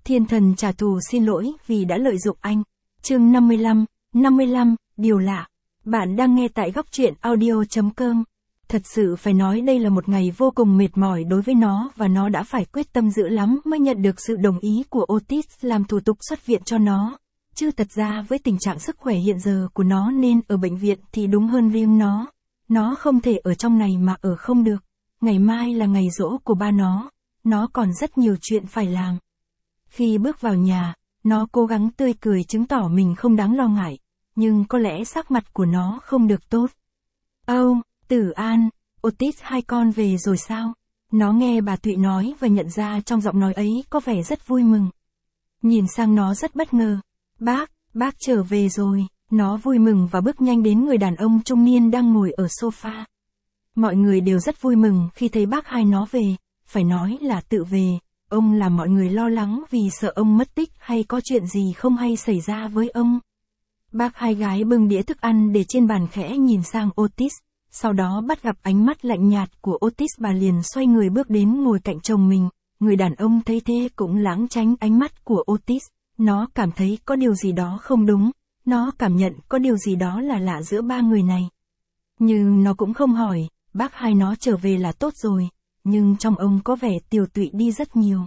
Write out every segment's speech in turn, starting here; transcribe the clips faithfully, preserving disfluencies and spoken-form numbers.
Thiên thần trả thù xin lỗi vì đã lợi dụng anh. Chương năm mươi lăm, năm mươi lăm, điều lạ. Bạn đang nghe tại góc truyện audio chấm com. Thật sự phải nói đây là một ngày vô cùng mệt mỏi đối với nó và nó đã phải quyết tâm dữ lắm mới nhận được sự đồng ý của Otis làm thủ tục xuất viện cho nó. Chứ thật ra với tình trạng sức khỏe hiện giờ của nó nên ở bệnh viện thì đúng hơn riêng nó. Nó không thể ở trong này mà ở không được. Ngày mai là ngày giỗ của ba nó. Nó còn rất nhiều chuyện phải làm. Khi bước vào nhà, nó cố gắng tươi cười chứng tỏ mình không đáng lo ngại. Nhưng có lẽ sắc mặt của nó không được tốt. Âu, oh, Tử An, Otis hai con về rồi sao? Nó nghe bà Thụy nói và nhận ra trong giọng nói ấy có vẻ rất vui mừng. Nhìn sang nó rất bất ngờ. Bác, bác trở về rồi. Nó vui mừng và bước nhanh đến người đàn ông trung niên đang ngồi ở sofa. Mọi người đều rất vui mừng khi thấy bác hai nó về, phải nói là tự về. Ông làm mọi người lo lắng vì sợ ông mất tích hay có chuyện gì không hay xảy ra với ông. Bác hai gái bưng đĩa thức ăn để trên bàn khẽ nhìn sang Otis, sau đó bắt gặp ánh mắt lạnh nhạt của Otis, bà liền xoay người bước đến ngồi cạnh chồng mình. Người đàn ông thấy thế cũng lảng tránh ánh mắt của Otis, nó cảm thấy có điều gì đó không đúng, nó cảm nhận có điều gì đó là lạ giữa ba người này. Nhưng nó cũng không hỏi, bác hai nó trở về là tốt rồi. Nhưng trong ông có vẻ tiều tụy đi rất nhiều.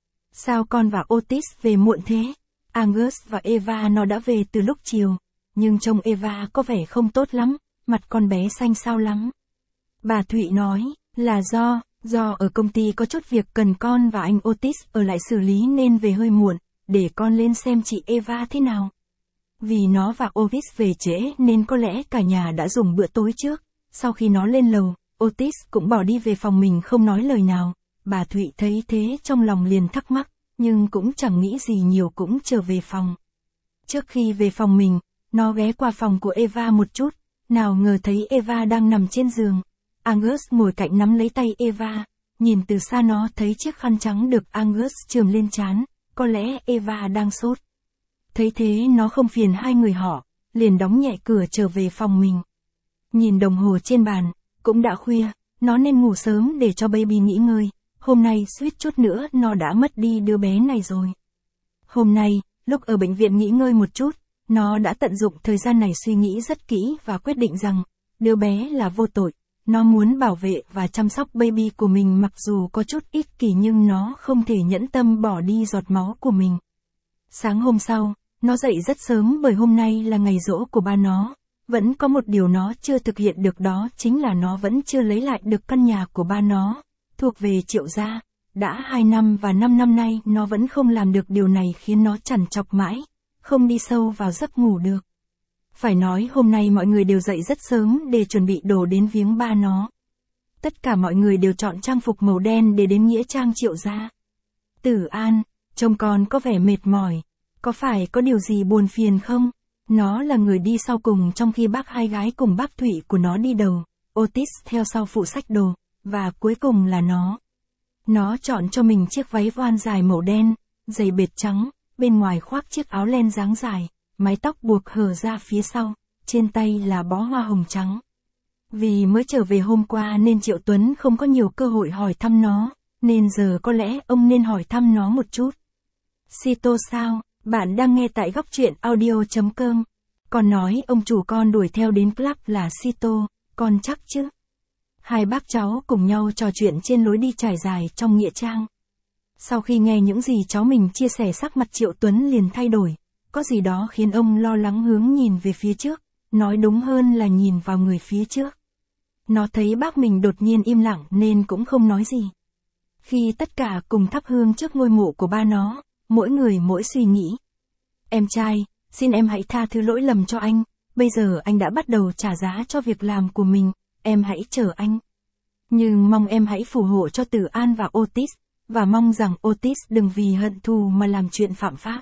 Sao con và Otis về muộn thế? Angus và Eva nó đã về từ lúc chiều. Nhưng trông Eva có vẻ không tốt lắm, mặt con bé xanh xao lắm. Bà Thụy nói, là do, do ở công ty có chút việc cần con và anh Otis ở lại xử lý nên về hơi muộn, để con lên xem chị Eva thế nào. Vì nó và Otis về trễ nên có lẽ cả nhà đã dùng bữa tối trước. Sau khi nó lên lầu, Otis cũng bỏ đi về phòng mình không nói lời nào. Bà Thụy thấy thế trong lòng liền thắc mắc, nhưng cũng chẳng nghĩ gì nhiều cũng trở về phòng. Trước khi về phòng mình, nó ghé qua phòng của Eva một chút, nào ngờ thấy Eva đang nằm trên giường. Angus ngồi cạnh nắm lấy tay Eva, nhìn từ xa nó thấy chiếc khăn trắng được Angus chườm lên trán, có lẽ Eva đang sốt. Thấy thế nó không phiền hai người họ, liền đóng nhẹ cửa trở về phòng mình. Nhìn đồng hồ trên bàn, cũng đã khuya, nó nên ngủ sớm để cho baby nghỉ ngơi, hôm nay suýt chút nữa nó đã mất đi đứa bé này rồi. Hôm nay, lúc ở bệnh viện nghỉ ngơi một chút, nó đã tận dụng thời gian này suy nghĩ rất kỹ và quyết định rằng, đứa bé là vô tội, nó muốn bảo vệ và chăm sóc baby của mình mặc dù có chút ích kỷ nhưng nó không thể nhẫn tâm bỏ đi giọt máu của mình. Sáng hôm sau, nó dậy rất sớm bởi hôm nay là ngày giỗ của ba nó. Vẫn có một điều nó chưa thực hiện được, đó chính là nó vẫn chưa lấy lại được căn nhà của ba nó, thuộc về Triệu gia. Đã hai năm và năm năm nay nó vẫn không làm được điều này khiến nó trằn trọc mãi, không đi sâu vào giấc ngủ được. Phải nói hôm nay mọi người đều dậy rất sớm để chuẩn bị đồ đến viếng ba nó. Tất cả mọi người đều chọn trang phục màu đen để đến nghĩa trang Triệu gia. Tử An, trông con có vẻ mệt mỏi, có phải có điều gì buồn phiền không? Nó là người đi sau cùng trong khi bác hai gái cùng bác Thụy của nó đi đầu, Otis theo sau phụ xách đồ, và cuối cùng là nó. Nó chọn cho mình chiếc váy voan dài màu đen, giày bệt trắng, bên ngoài khoác chiếc áo len dáng dài, mái tóc buộc hở ra phía sau, trên tay là bó hoa hồng trắng. Vì mới trở về hôm qua nên Triệu Tuấn không có nhiều cơ hội hỏi thăm nó, nên giờ có lẽ ông nên hỏi thăm nó một chút. Sito sao? Bạn đang nghe tại góc truyện audio chấm com. Con nói ông chủ con đuổi theo đến club là Sito, con chắc chứ? Hai bác cháu cùng nhau trò chuyện trên lối đi trải dài trong nghĩa trang. Sau khi nghe những gì cháu mình chia sẻ, sắc mặt Triệu Tuấn liền thay đổi, có gì đó khiến ông lo lắng hướng nhìn về phía trước, nói đúng hơn là nhìn vào người phía trước. Nó thấy bác mình đột nhiên im lặng nên cũng không nói gì. Khi tất cả cùng thắp hương trước ngôi mộ của ba nó, mỗi người mỗi suy nghĩ. Em trai, xin em hãy tha thứ lỗi lầm cho anh, bây giờ anh đã bắt đầu trả giá cho việc làm của mình, em hãy chờ anh. Nhưng mong em hãy phù hộ cho Tử An và Otis, và mong rằng Otis đừng vì hận thù mà làm chuyện phạm pháp.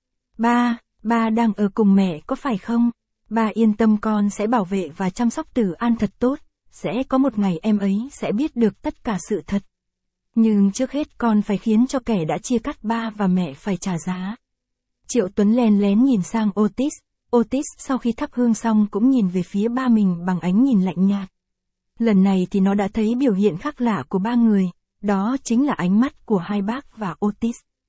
Ba, ba đang ở cùng mẹ có phải không? Ba yên tâm, con sẽ bảo vệ và chăm sóc Tử An thật tốt, sẽ có một ngày em ấy sẽ biết được tất cả sự thật. Nhưng trước hết con phải khiến cho kẻ đã chia cắt ba và mẹ phải trả giá. Triệu Tuấn lén lén nhìn sang Otis, Otis sau khi thắp hương xong cũng nhìn về phía ba mình bằng ánh nhìn lạnh nhạt. Lần này thì nó đã thấy biểu hiện khác lạ của ba người, đó chính là ánh mắt của hai bác và Otis.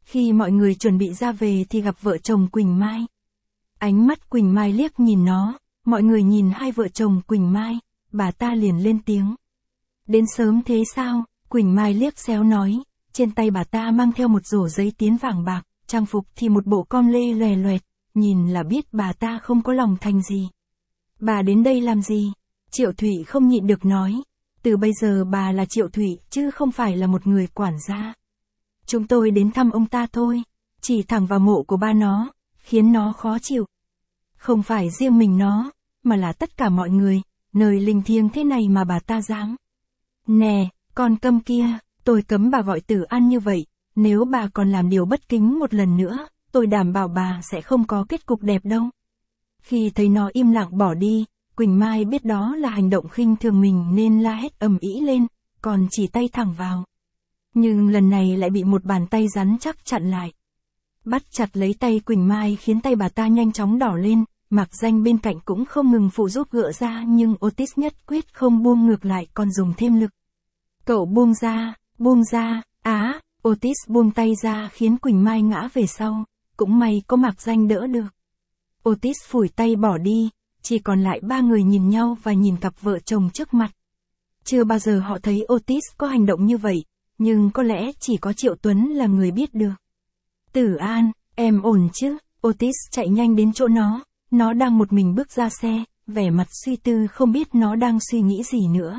Khi mọi người chuẩn bị ra về thì gặp vợ chồng Quỳnh Mai. Ánh mắt Quỳnh Mai liếc nhìn nó, mọi người nhìn hai vợ chồng Quỳnh Mai, bà ta liền lên tiếng. Đến sớm thế sao? Quỳnh Mai liếc xéo nói, trên tay bà ta mang theo một rổ giấy tiến vàng bạc, trang phục thì một bộ com lê lòe loẹt, nhìn là biết bà ta không có lòng thành gì. Bà đến đây làm gì? Triệu Thụy không nhịn được nói, từ bây giờ bà là Triệu Thụy chứ không phải là một người quản gia. Chúng tôi đến thăm ông ta thôi, chỉ thẳng vào mộ của ba nó, khiến nó khó chịu. Không phải riêng mình nó, mà là tất cả mọi người, nơi linh thiêng thế này mà bà ta dám. Nè, con câm kia, tôi cấm bà gọi Tử An như vậy, nếu bà còn làm điều bất kính một lần nữa, tôi đảm bảo bà sẽ không có kết cục đẹp đâu. Khi thấy nó im lặng bỏ đi, Quỳnh Mai biết đó là hành động khinh thường mình nên la hét ầm ĩ lên, còn chỉ tay thẳng vào. Nhưng lần này lại bị một bàn tay rắn chắc chặn lại. Bắt chặt lấy tay Quỳnh Mai khiến tay bà ta nhanh chóng đỏ lên, Mạc Danh bên cạnh cũng không ngừng phụ giúp gỡ ra nhưng Otis nhất quyết không buông, ngược lại còn dùng thêm lực. Cậu buông ra, buông ra, á, Otis buông tay ra khiến Quỳnh Mai ngã về sau, cũng may có Mạc Danh đỡ được. Otis phủi tay bỏ đi, chỉ còn lại ba người nhìn nhau và nhìn cặp vợ chồng trước mặt. Chưa bao giờ họ thấy Otis có hành động như vậy, nhưng có lẽ chỉ có Triệu Tuấn là người biết được. Tử An, em ổn chứ? Otis chạy nhanh đến chỗ nó, nó đang một mình bước ra xe, vẻ mặt suy tư không biết nó đang suy nghĩ gì nữa.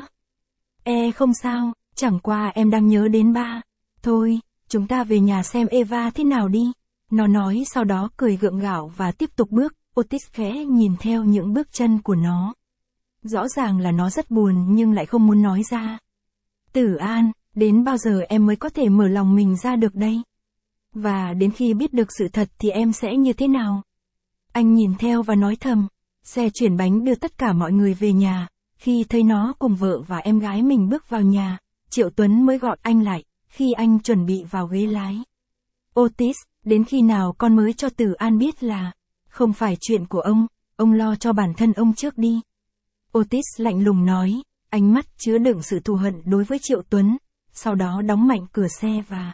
E không sao, chẳng qua em đang nhớ đến ba. Thôi, chúng ta về nhà xem Eva thế nào đi. Nó nói sau đó cười gượng gạo và tiếp tục bước, Otis khẽ nhìn theo những bước chân của nó. Rõ ràng là nó rất buồn nhưng lại không muốn nói ra. Tử An, đến bao giờ em mới có thể mở lòng mình ra được đây? Và đến khi biết được sự thật thì em sẽ như thế nào? Anh nhìn theo và nói thầm. Xe chuyển bánh đưa tất cả mọi người về nhà. Khi thấy nó cùng vợ và em gái mình bước vào nhà, Triệu Tuấn mới gọi anh lại, khi anh chuẩn bị vào ghế lái. Otis, đến khi nào con mới cho Tử An biết là không phải chuyện của ông, ông lo cho bản thân ông trước đi. Otis lạnh lùng nói, ánh mắt chứa đựng sự thù hận đối với Triệu Tuấn, sau đó đóng mạnh cửa xe và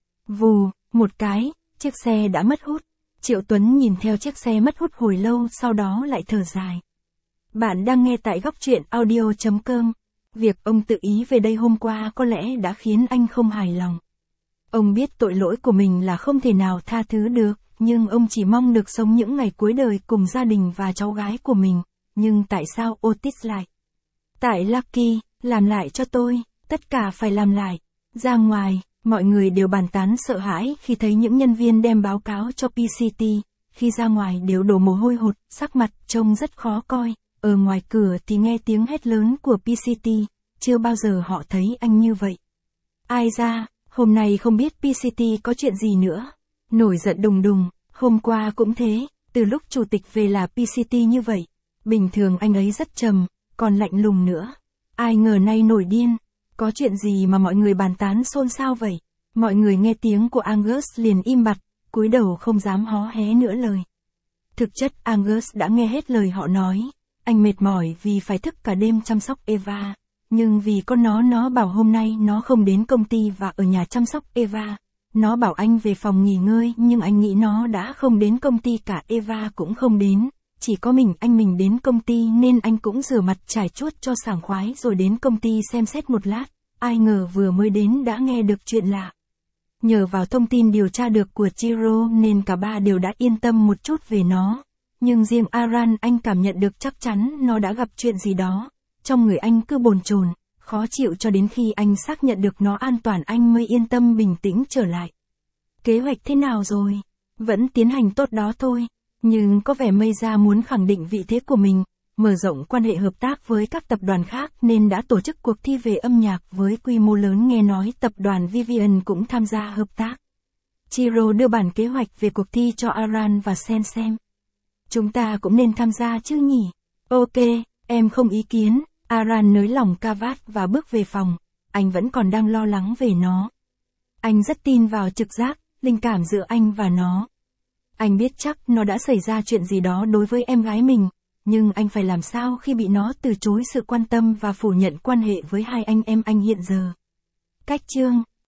vù, một cái, chiếc xe đã mất hút. Triệu Tuấn nhìn theo chiếc xe mất hút hồi lâu sau đó lại thở dài. Bạn đang nghe tại góc truyện audio chấm com. Việc ông tự ý về đây hôm qua có lẽ đã khiến anh không hài lòng. Ông biết tội lỗi của mình là không thể nào tha thứ được, nhưng ông chỉ mong được sống những ngày cuối đời cùng gia đình và cháu gái của mình. Nhưng tại sao Otis lại? Tại Lucky, làm lại cho tôi, tất cả phải làm lại. Ra ngoài, mọi người đều bàn tán sợ hãi khi thấy những nhân viên đem báo cáo cho pê xê tê. Khi ra ngoài đều đổ mồ hôi hột, sắc mặt trông rất khó coi. Ở ngoài cửa thì nghe tiếng hét lớn của pê xê tê, chưa bao giờ họ thấy anh như vậy. Ai ra, hôm nay không biết pê xê tê có chuyện gì nữa. Nổi giận đùng đùng, hôm qua cũng thế, từ lúc chủ tịch về là pê xê tê như vậy. Bình thường anh ấy rất trầm, còn lạnh lùng nữa. Ai ngờ nay nổi điên, có chuyện gì mà mọi người bàn tán xôn xao vậy? Mọi người nghe tiếng của Angus liền im bặt, cúi đầu không dám hó hé nữa lời. Thực chất Angus đã nghe hết lời họ nói. Anh mệt mỏi vì phải thức cả đêm chăm sóc Eva, nhưng vì con nó nó bảo hôm nay nó không đến công ty và ở nhà chăm sóc Eva. Nó bảo anh về phòng nghỉ ngơi nhưng anh nghĩ nó đã không đến công ty cả Eva cũng không đến. Chỉ có mình anh mình đến công ty nên anh cũng rửa mặt trải chuốt cho sảng khoái rồi đến công ty xem xét một lát. Ai ngờ vừa mới đến đã nghe được chuyện lạ. Nhờ vào thông tin điều tra được của Chiro nên cả ba đều đã yên tâm một chút về nó. Nhưng riêng Aran anh cảm nhận được chắc chắn nó đã gặp chuyện gì đó. Trong người anh cứ bồn chồn, khó chịu cho đến khi anh xác nhận được nó an toàn anh mới yên tâm bình tĩnh trở lại. Kế hoạch thế nào rồi? Vẫn tiến hành tốt đó thôi. Nhưng có vẻ Meiza muốn khẳng định vị thế của mình, mở rộng quan hệ hợp tác với các tập đoàn khác nên đã tổ chức cuộc thi về âm nhạc với quy mô lớn, nghe nói tập đoàn Vivian cũng tham gia hợp tác. Chiro đưa bản kế hoạch về cuộc thi cho Aran và Sen xem. Chúng ta cũng nên tham gia chứ nhỉ? Ok, em không ý kiến. Aran nới lỏng cravat và bước về phòng. Anh vẫn còn đang lo lắng về nó. Anh rất tin vào trực giác, linh cảm giữa anh và nó. Anh biết chắc nó đã xảy ra chuyện gì đó đối với em gái mình, nhưng anh phải làm sao khi bị nó từ chối sự quan tâm và phủ nhận quan hệ với hai anh em anh hiện giờ. Cách chương